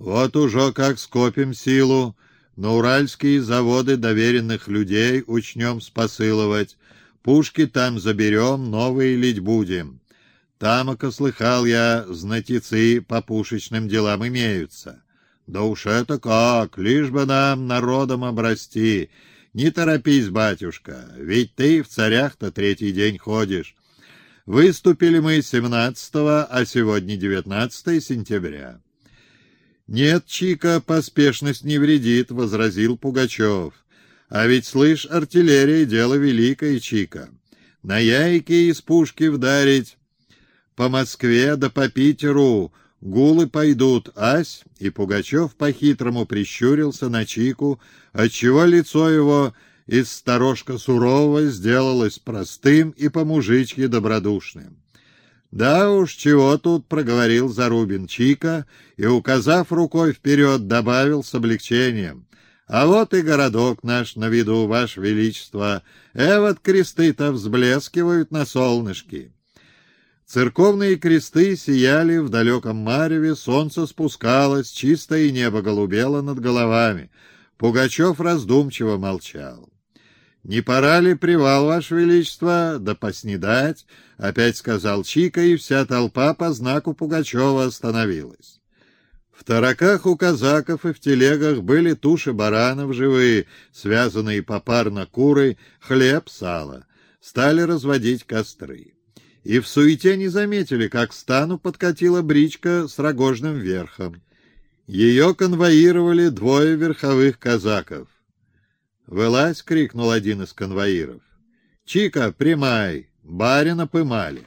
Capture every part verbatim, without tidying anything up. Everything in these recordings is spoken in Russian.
Вот уже как скопим силу, на уральские заводы доверенных людей учнем спосыловать, пушки там заберем, новые лить будем. Тамока, слыхал я, знатицы по пушечным делам имеются. Да уж это как, лишь бы нам народом обрасти. Не торопись, батюшка, ведь ты в царях-то третий день ходишь. Выступили мы семнадцатого, а сегодня девятнадцатое сентября. «Нет, Чика, поспешность не вредит», — возразил Пугачев. «А ведь, слышь, артиллерия — дело великое, Чика. На яйки из пушки вдарить по Москве да по Питеру гулы пойдут, ась». И Пугачев по-хитрому прищурился на Чику, отчего лицо его из сторожка сурового сделалось простым и по-мужичьи добродушным. «Да уж, чего тут», — проговорил Зарубин Чика и, указав рукой вперед, добавил с облегчением: «А вот и городок наш на виду, ваше величество. Э, вот кресты-то взблескивают на солнышке». Церковные кресты сияли в далеком мареве, солнце спускалось, чистое небо голубело над головами. Пугачев раздумчиво молчал. «Не пора ли привал, ваше величество, да поснедать?» — опять сказал Чика, и вся толпа по знаку Пугачева остановилась. В тараках у казаков и в телегах были туши баранов живые, связанные попарно куры, хлеб, сало. Стали разводить костры. И в суете не заметили, как к стану подкатила бричка с рогожным верхом. Ее конвоировали двое верховых казаков. «Вылазь!» — крикнул один из конвоиров. «Чика, примай! Барина пымали!»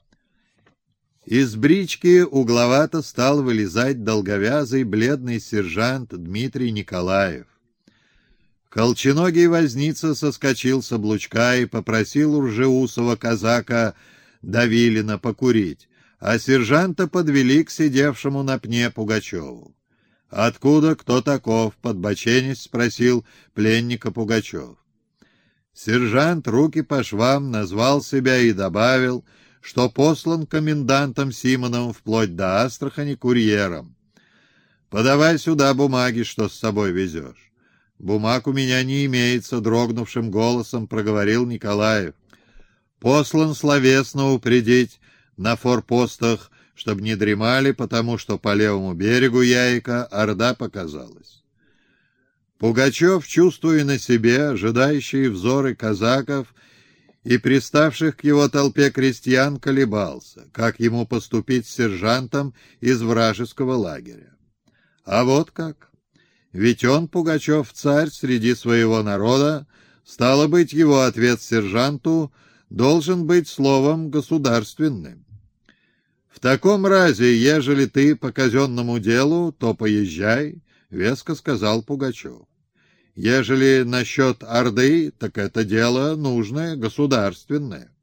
Из брички угловато стал вылезать долговязый бледный сержант Дмитрий Николаев. Колченогий возница соскочил с облучка и попросил у ржеусого казака Давилина покурить, а сержанта подвели к сидевшему на пне Пугачеву. «Откуда, кто таков?» — подбоченясь спросил пленника Пугачев. Сержант руки по швам назвал себя и добавил, что послан комендантом Симоновым вплоть до Астрахани курьером. «Подавай сюда бумаги, что с собой везешь». «Бумаг у меня не имеется», — дрогнувшим голосом проговорил Николаев. «Послан словесно упредить на форпостах, чтобы не дремали, потому что по левому берегу Яйка орда показалась». Пугачев, чувствуя на себе ожидающие взоры казаков и приставших к его толпе крестьян, колебался, как ему поступить с сержантом из вражеского лагеря. А вот как. Ведь он, Пугачев, царь среди своего народа, стало быть, его ответ сержанту должен быть словом государственным. «В таком разе, ежели ты по казенному делу, то поезжай», — веско сказал Пугачев. «Ежели насчет орды, так это дело нужное, государственное».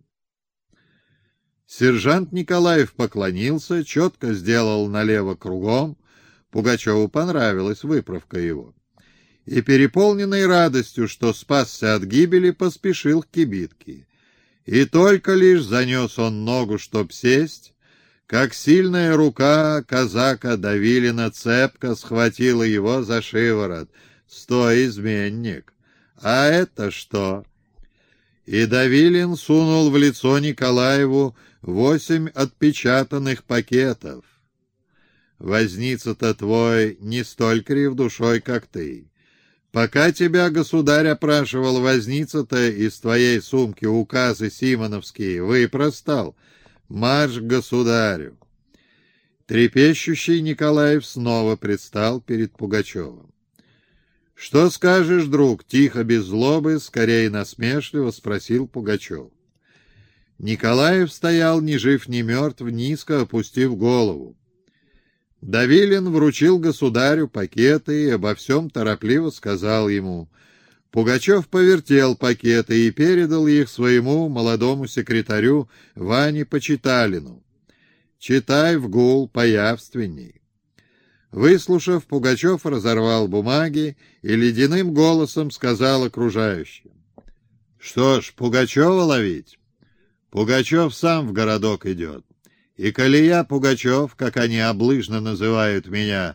Сержант Николаев поклонился, четко сделал налево кругом. Пугачеву понравилась выправка его. И, переполненный радостью, что спасся от гибели, поспешил к кибитке. И только лишь занес он ногу, чтоб сесть, как сильная рука казака Давилина цепко схватила его за шиворот. «Стой, изменник! А это что?» И Давилин сунул в лицо Николаеву восемь отпечатанных пакетов. «Возница-то твой не столь крив душой, как ты. Пока тебя государь опрашивал, возница-то из твоей сумки указы симоновские выпростал. Марш к государю!» Трепещущий Николаев снова предстал перед Пугачевым. «Что скажешь, друг?» — тихо, без злобы, скорее насмешливо спросил Пугачев. Николаев стоял ни жив ни мертв, низко опустив голову. Давилин вручил государю пакеты и обо всем торопливо сказал ему. Пугачев повертел пакеты и передал их своему молодому секретарю Ване Почиталину. «Читай вгул появственней». Выслушав, Пугачев разорвал бумаги и ледяным голосом сказал окружающим: «Что ж, Пугачева ловить? Пугачев сам в городок идет. И коли я, Пугачев, как они облыжно называют меня,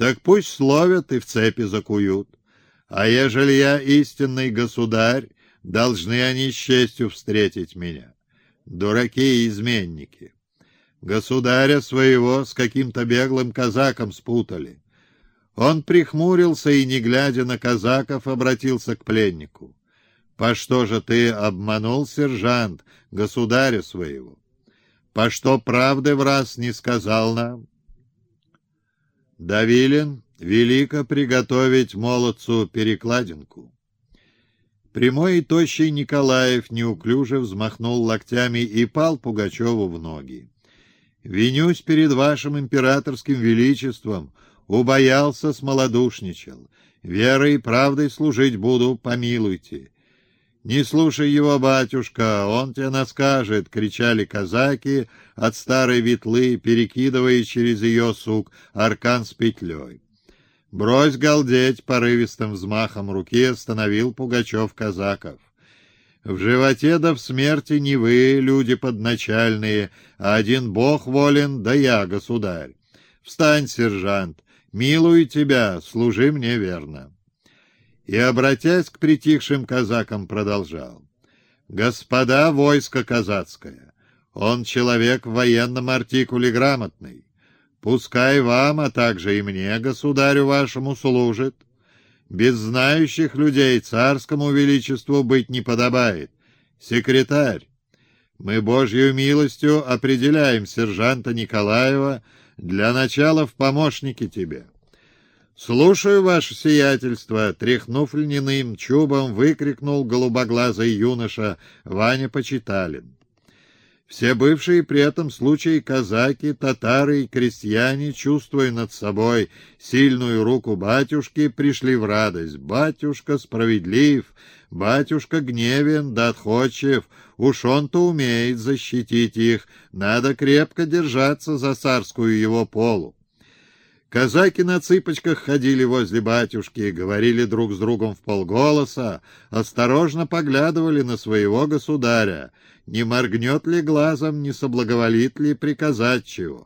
так пусть словят и в цепи закуют. А ежели я истинный государь, должны они с честью встретить меня. Дураки и изменники. Государя своего с каким-то беглым казаком спутали. Он прихмурился и, не глядя на казаков, обратился к пленнику. «По что же ты обманул, сержант, государя своего? По что правды враз не сказал нам?» Давилин велико приготовить молодцу перекладинку. Прямой и тощий Николаев неуклюже взмахнул локтями и пал Пугачеву в ноги. «Винюсь перед вашим императорским величеством, убоялся, смолодушничал. Верой и правдой служить буду, помилуйте». «Не слушай его, батюшка, он тебе наскажет!» — кричали казаки от старой ветлы, перекидывая через ее сук аркан с петлей. «Брось галдеть!» — порывистым взмахом руки остановил Пугачев казаков. «В животе да в смерти не вы, люди подначальные, а один бог волен, да я, государь. Встань, сержант, милую тебя, служи мне верно». И, обратясь к притихшим казакам, продолжал. «Господа, войско казацкое, он человек в военном артикуле грамотный. Пускай вам, а также и мне, государю вашему, служит. Без знающих людей царскому величеству быть не подобает. Секретарь, мы Божью милостью определяем сержанта Николаева для начала в помощники тебе». «Слушаю, ваше сиятельство!» — тряхнув льняным чубом, выкрикнул голубоглазый юноша Ваня Почиталин. Все бывшие при этом случае казаки, татары и крестьяне, чувствуя над собой сильную руку батюшки, пришли в радость. «Батюшка справедлив, батюшка гневен да отходчив, уж он-то умеет защитить их, надо крепко держаться за царскую его полу». Казаки на цыпочках ходили возле батюшки, говорили друг с другом вполголоса, осторожно поглядывали на своего государя, не моргнет ли глазом, не соблаговолит ли приказать чего.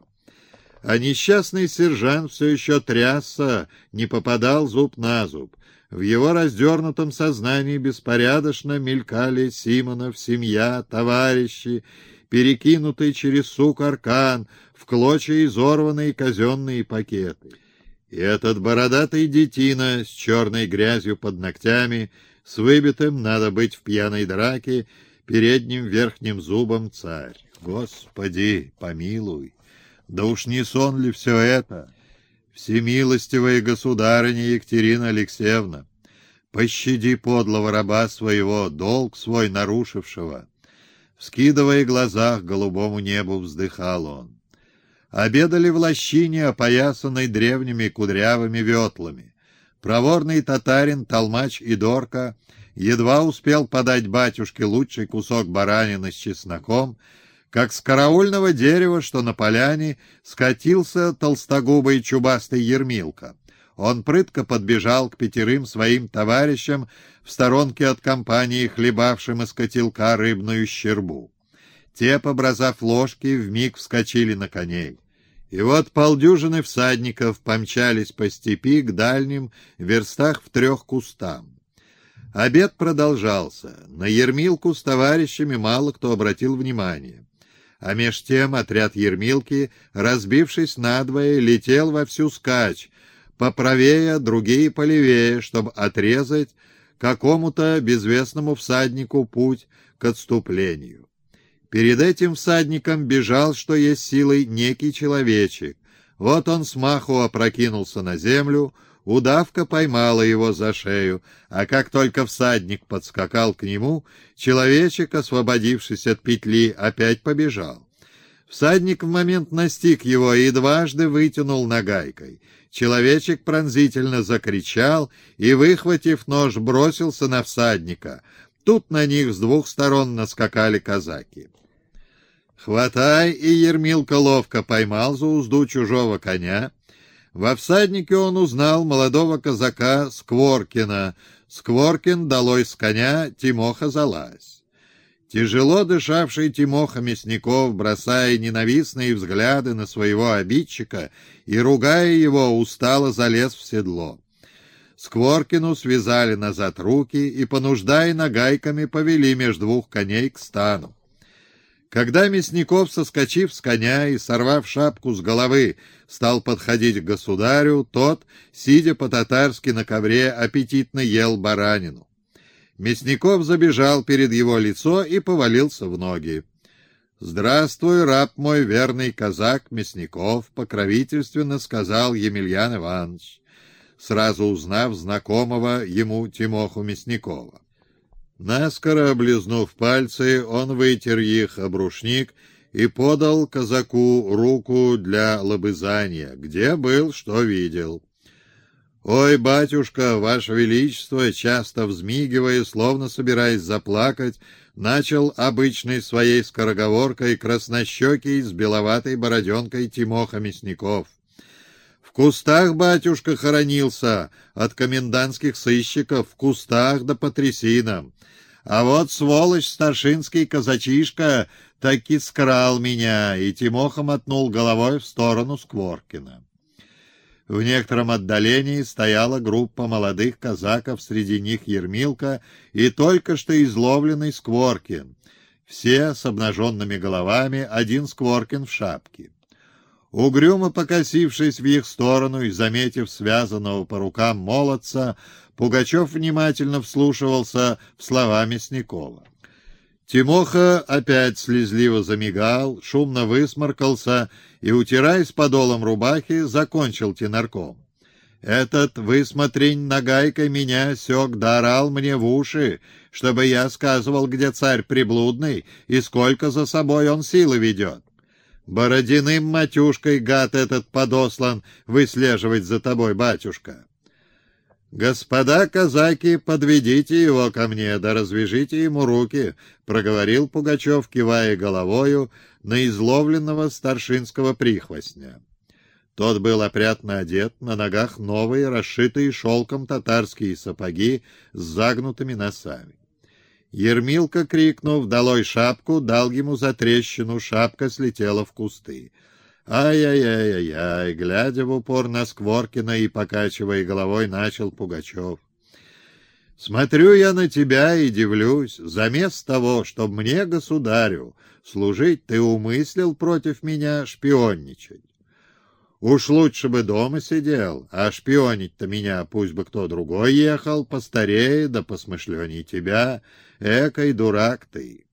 А несчастный сержант все еще трясся, не попадал зуб на зуб. В его раздернутом сознании беспорядочно мелькали Симонов, семья, товарищи, перекинутый через сук аркан, в клочья изорванные казенные пакеты. И этот бородатый детина с черной грязью под ногтями, с выбитым, надо быть в пьяной драке, передним верхним зубом царь. Господи, помилуй! Да уж не сон ли все это? Всемилостивая государыня Екатерина Алексеевна, пощади подлого раба своего, долг свой нарушившего. Вскидывая глаза к голубому небу, вздыхал он. Обедали в лощине, опоясанной древними кудрявыми ветлами. Проворный татарин, толмач и Дорка едва успел подать батюшке лучший кусок баранины с чесноком, как с караульного дерева, что на поляне, скатился толстогубый чубастый Ермилка. Он прытко подбежал к пятерым своим товарищам в сторонке от компании, хлебавшим из котелка рыбную щербу. Те, побросав ложки, вмиг вскочили на коней. И вот полдюжины всадников помчались по степи к дальним, верстах в трех кустам. Обед продолжался. На Ермилку с товарищами мало кто обратил внимание. А меж тем отряд Ермилки, разбившись надвое, летел во всю скачь, поправее, другие полевее, чтобы отрезать какому-то безвестному всаднику путь к отступлению. Перед этим всадником бежал, что есть силой, некий человечек. Вот он смаху опрокинулся на землю, удавка поймала его за шею, а как только всадник подскакал к нему, человечек, освободившись от петли, опять побежал. Всадник в момент настиг его и дважды вытянул нагайкой. Человечек пронзительно закричал и, выхватив нож, бросился на всадника. Тут на них с двух сторон наскакали казаки. «Хватай!» — и Ермилка ловко поймал за узду чужого коня. Во всаднике он узнал молодого казака Скворкина. Скворкин долой с коня, Тимоха залазь. Тяжело дышавший Тимоха Мясников, бросая ненавистные взгляды на своего обидчика и, ругая его, устало залез в седло. Скворкину связали назад руки и, понуждая нагайками, повели между двух коней к стану. Когда Мясников, соскочив с коня и сорвав шапку с головы, стал подходить к государю, тот, сидя по-татарски на ковре, аппетитно ел баранину. Мясников забежал перед его лицо и повалился в ноги. «Здравствуй, раб мой, верный казак Мясников», — покровительственно сказал Емельян Иванович, сразу узнав знакомого ему Тимоху Мясникова. Наскоро облизнув пальцы, он вытер их об рушник и подал казаку руку для лобызания, где был, что видел. «Ой, батюшка, ваше величество», часто взмигивая, словно собираясь заплакать, начал обычной своей скороговоркой краснощекий с беловатой бороденкой Тимоха Мясников. «В кустах, батюшка, хоронился, от комендантских сыщиков, в кустах да по трясинам. А вот сволочь старшинский казачишка таки скрал меня», и Тимоха мотнул головой в сторону Скворкина. В некотором отдалении стояла группа молодых казаков, среди них Ермилка и только что изловленный Скворкин. Все с обнаженными головами, один Скворкин в шапке. Угрюмо покосившись в их сторону и заметив связанного по рукам молодца, Пугачев внимательно вслушивался в слова Мясникова. Тимоха опять слезливо замигал, шумно высморкался и, утираясь подолом рубахи, закончил тенорком. «Этот высмотрень нагайкой меня сёк да орал мне в уши, чтобы я сказывал, где царь приблудный и сколько за собой он силы ведет. Бородиным матюшкой гад этот подослан выслеживать за тобой, батюшка. «Господа казаки, подведите его ко мне, да развяжите ему руки», — проговорил Пугачев, кивая головою на изловленного старшинского прихвостня. Тот был опрятно одет, на ногах новые, расшитые шелком татарские сапоги с загнутыми носами. Ермилка, крикнув «Долой шапку!», дал ему затрещину, шапка слетела в кусты. «Ай-яй-яй-яй-яй!» — глядя в упор на Скворкина и покачивая головой, начал Пугачев. «Смотрю я на тебя и дивлюсь. Заместо того, чтобы мне, государю, служить, ты умыслил против меня шпионничать. Уж лучше бы дома сидел, а шпионить-то меня пусть бы кто другой ехал, постарее да посмышленней тебя. Экой дурак ты!»